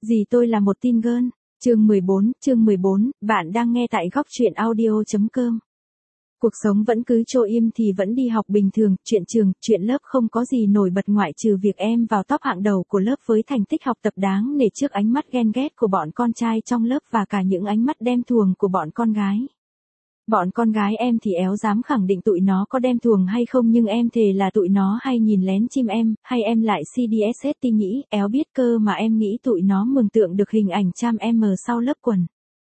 Gì tôi là một teen girl. Chương 14, bạn đang nghe tại góc truyện audio.com. Cuộc sống vẫn cứ trôi im thì vẫn đi học bình thường, chuyện trường, chuyện lớp không có gì nổi bật ngoại trừ việc em vào top hạng đầu của lớp với thành tích học tập đáng nể trước ánh mắt ghen ghét của bọn con trai trong lớp và cả những ánh mắt đen thuồng của bọn con gái. Bọn con gái em thì éo dám khẳng định tụi nó có đem thuồng hay không, nhưng em thề là tụi nó hay nhìn lén chim em, hay em lại CDSST nghĩ, éo biết cơ mà em nghĩ tụi nó mường tượng được hình ảnh cham em sau lớp quần.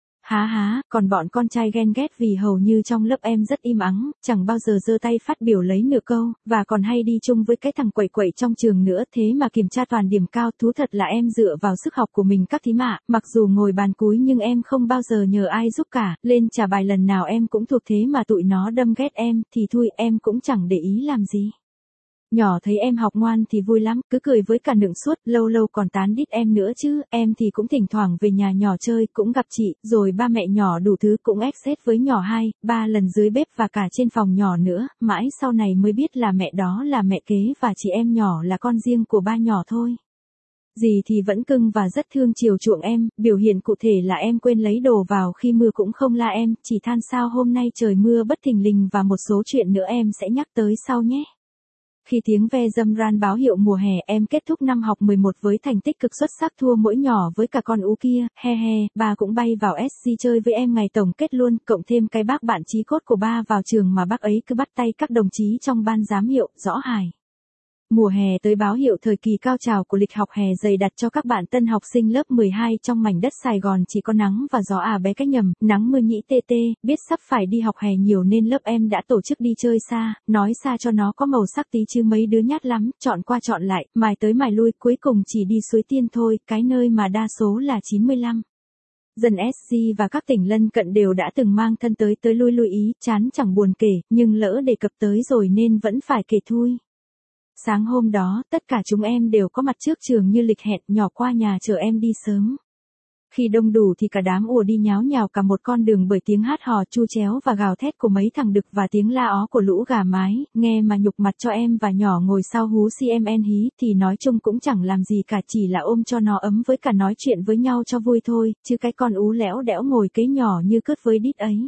Còn bọn con trai ghen ghét vì hầu như trong lớp em rất im ắng, chẳng bao giờ giơ tay phát biểu lấy nửa câu, và còn hay đi chung với cái thằng quậy quậy trong trường nữa, thế mà kiểm tra toàn điểm cao. Thú thật là em dựa vào sức học của mình các thí mạ, mặc dù ngồi bàn cúi nhưng em không bao giờ nhờ ai giúp cả, lên trả bài lần nào em cũng thuộc, thế mà tụi nó đâm ghét em, thì thôi em cũng chẳng để ý làm gì. Nhỏ thấy em học ngoan thì vui lắm, cứ cười với cả nựng suốt, lâu lâu còn tán đít em nữa chứ, em thì cũng thỉnh thoảng về nhà nhỏ chơi, cũng gặp chị, rồi ba mẹ nhỏ đủ thứ cũng exit với nhỏ 2-3 lần dưới bếp và cả trên phòng nhỏ nữa, mãi sau này mới biết là mẹ đó là mẹ kế và chị em nhỏ là con riêng của ba nhỏ thôi. Dì thì vẫn cưng và rất thương chiều chuộng em, biểu hiện cụ thể là em quên lấy đồ vào khi mưa cũng không la em, chỉ than sao hôm nay trời mưa bất thình lình, và một số chuyện nữa em sẽ nhắc tới sau nhé. Khi tiếng ve dâm ran báo hiệu mùa hè, em kết thúc năm học 11 với thành tích cực xuất sắc, thua mỗi nhỏ với cả con ú kia, ba cũng bay vào SC chơi với em ngày tổng kết luôn, cộng thêm cái bác bạn chí cốt của ba vào trường mà bác ấy cứ bắt tay các đồng chí trong ban giám hiệu, rõ hài. Mùa hè tới báo hiệu thời kỳ cao trào của lịch học hè dày đặt cho các bạn tân học sinh lớp 12 trong mảnh đất Sài Gòn chỉ có nắng và gió bé cách nhầm, nắng mưa nhĩ tê tê, biết sắp phải đi học hè nhiều nên lớp em đã tổ chức đi chơi xa, nói xa cho nó có màu sắc tí chứ mấy đứa nhát lắm, chọn qua chọn lại, mài tới mài lui, cuối cùng chỉ đi Suối Tiên thôi, cái nơi mà đa số là 95. Dân SC và các tỉnh lân cận đều đã từng mang thân tới lui ý, chán chẳng buồn kể, nhưng lỡ đề cập tới rồi nên vẫn phải kể thôi. Sáng hôm đó, tất cả chúng em đều có mặt trước trường như lịch hẹn, nhỏ qua nhà chờ em đi sớm. Khi đông đủ thì cả đám ùa đi nháo nhào cả một con đường bởi tiếng hát hò chu chéo và gào thét của mấy thằng đực và tiếng la ó của lũ gà mái, nghe mà nhục mặt cho em và nhỏ ngồi sau hú CMN hí, thì nói chung cũng chẳng làm gì cả, chỉ là ôm cho nó ấm với cả nói chuyện với nhau cho vui thôi, chứ cái con ú lẽo đẽo ngồi kế nhỏ như cứt với đít ấy.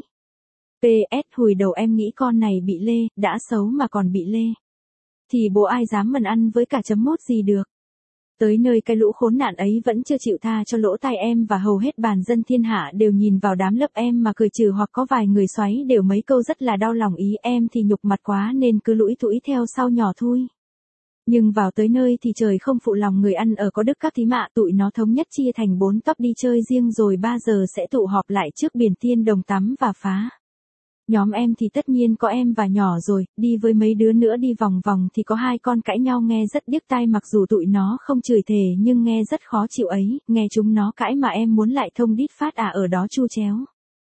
PS, hồi đầu em nghĩ con này bị lê, đã xấu mà còn bị lê. Thì bố ai dám mần ăn với cả chấm mốt gì được. Tới nơi cái lũ khốn nạn ấy vẫn chưa chịu tha cho lỗ tai em, và hầu hết bàn dân thiên hạ đều nhìn vào đám lớp em mà cười trừ, hoặc có vài người xoáy đều mấy câu rất là đau lòng ý. Em thì nhục mặt quá nên cứ lũi thũi theo sau nhỏ thôi. Nhưng vào tới nơi thì trời không phụ lòng người ăn ở có đức các thí mạ, tụi nó thống nhất chia thành 4 top đi chơi riêng, rồi 3 giờ sẽ tụ họp lại trước biển Tiên Đồng tắm và phá. Nhóm em thì tất nhiên có em và nhỏ rồi, đi với mấy đứa nữa đi vòng vòng thì có 2 con cãi nhau nghe rất điếc tai, mặc dù tụi nó không chửi thề nhưng nghe rất khó chịu ấy, nghe chúng nó cãi mà em muốn lại thông đít phát ở đó chu chéo.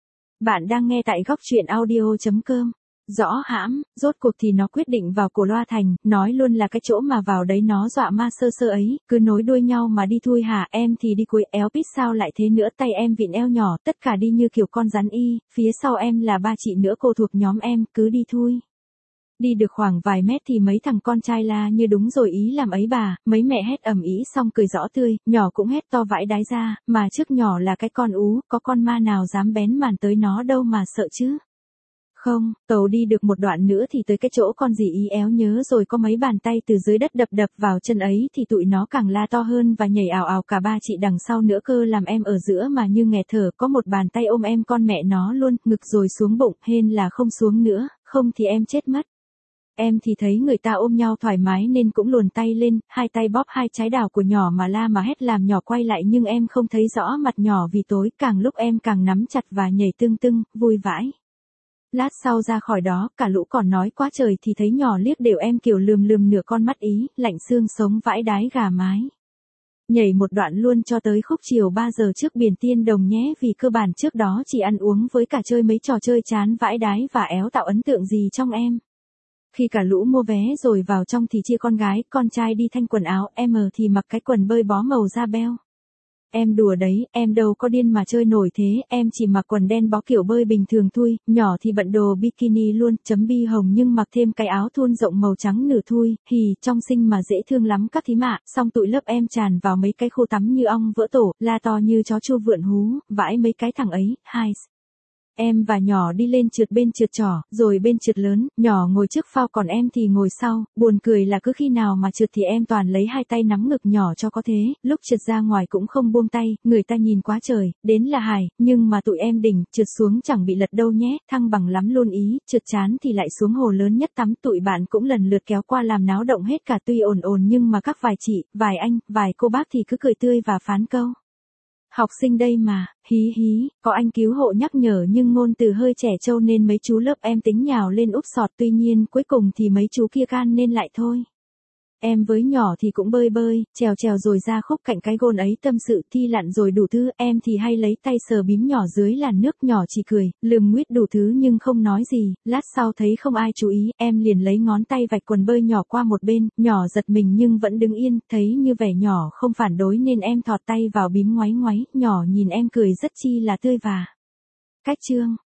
Bạn đang nghe tại góc truyện audio.com. Rõ hãm, rốt cuộc thì nó quyết định vào Cổ Loa Thành, nói luôn là cái chỗ mà vào đấy nó dọa ma sơ sơ ấy, cứ nối đuôi nhau mà đi thui hả, em thì đi cuối, éo pít sao lại thế nữa, tay em vịn eo nhỏ, tất cả đi như kiểu con rắn y, phía sau em là 3 chị nữa cô thuộc nhóm em, cứ đi thui. Đi được khoảng vài mét thì mấy thằng con trai la như đúng rồi ý làm ấy bà, mấy mẹ hét ầm ĩ xong cười rõ tươi, nhỏ cũng hét to vãi đái ra, mà trước nhỏ là cái con ú, có con ma nào dám bén màn tới nó đâu mà sợ chứ. Không, tàu đi được một đoạn nữa thì tới cái chỗ con gì ý éo nhớ rồi, có mấy bàn tay từ dưới đất đập đập vào chân ấy thì tụi nó càng la to hơn và nhảy ào ào cả 3 chị đằng sau nữa cơ, làm em ở giữa mà như nghẹt thở, có một bàn tay ôm em con mẹ nó luôn, ngực rồi xuống bụng, hên là không xuống nữa, không thì em chết mất. Em thì thấy người ta ôm nhau thoải mái nên cũng luồn tay lên, 2 tay bóp 2 trái đào của nhỏ mà la mà hét làm nhỏ quay lại, nhưng em không thấy rõ mặt nhỏ vì tối, càng lúc em càng nắm chặt và nhảy tưng tưng, vui vãi. Lát sau ra khỏi đó, cả lũ còn nói quá trời thì thấy nhỏ liếc đều em kiểu lườm nửa con mắt ý, lạnh xương sống vãi đái gà mái. Nhảy một đoạn luôn cho tới khúc chiều 3 giờ trước biển Tiên Đồng nhé, vì cơ bản trước đó chỉ ăn uống với cả chơi mấy trò chơi chán vãi đái và éo tạo ấn tượng gì trong em. Khi cả lũ mua vé rồi vào trong thì chia con gái, con trai đi thanh quần áo, em thì mặc cái quần bơi bó màu da beo. Em đùa đấy, em đâu có điên mà chơi nổi thế, em chỉ mặc quần đen bó kiểu bơi bình thường thôi, nhỏ thì bận đồ bikini luôn, chấm bi hồng nhưng mặc thêm cái áo thun rộng màu trắng nửa thui, hì, trong xinh mà dễ thương lắm các thím ạ, xong tụi lớp em tràn vào mấy cái khu tắm như ong vỡ tổ, la to như chó chua vượn hú, vãi mấy cái thằng ấy, hai. Em và nhỏ đi lên trượt bên trượt trỏ, rồi bên trượt lớn, nhỏ ngồi trước phao còn em thì ngồi sau, buồn cười là cứ khi nào mà trượt thì em toàn lấy hai tay nắm ngực nhỏ cho có thế, lúc trượt ra ngoài cũng không buông tay, người ta nhìn quá trời, đến là hài, nhưng mà tụi em đỉnh, trượt xuống chẳng bị lật đâu nhé, thăng bằng lắm luôn ý, trượt chán thì lại xuống hồ lớn nhất tắm, tụi bạn cũng lần lượt kéo qua làm náo động hết cả, tuy ồn ồn nhưng mà các vài chị, vài anh, vài cô bác thì cứ cười tươi và phán câu. Học sinh đây mà, hí hí, có anh cứu hộ nhắc nhở nhưng ngôn từ hơi trẻ trâu nên mấy chú lớp em tính nhào lên úp sọt, tuy nhiên cuối cùng thì mấy chú kia can nên lại thôi. Em với nhỏ thì cũng bơi bơi, trèo trèo rồi ra khúc cạnh cái gôn ấy tâm sự thi lặn rồi đủ thứ, em thì hay lấy tay sờ bím nhỏ dưới làn nước, nhỏ chỉ cười, lườm nguýt đủ thứ nhưng không nói gì, lát sau thấy không ai chú ý, em liền lấy ngón tay vạch quần bơi nhỏ qua một bên, nhỏ giật mình nhưng vẫn đứng yên, thấy như vẻ nhỏ không phản đối nên em thọt tay vào bím ngoáy ngoáy, nhỏ nhìn em cười rất chi là tươi và cách chương.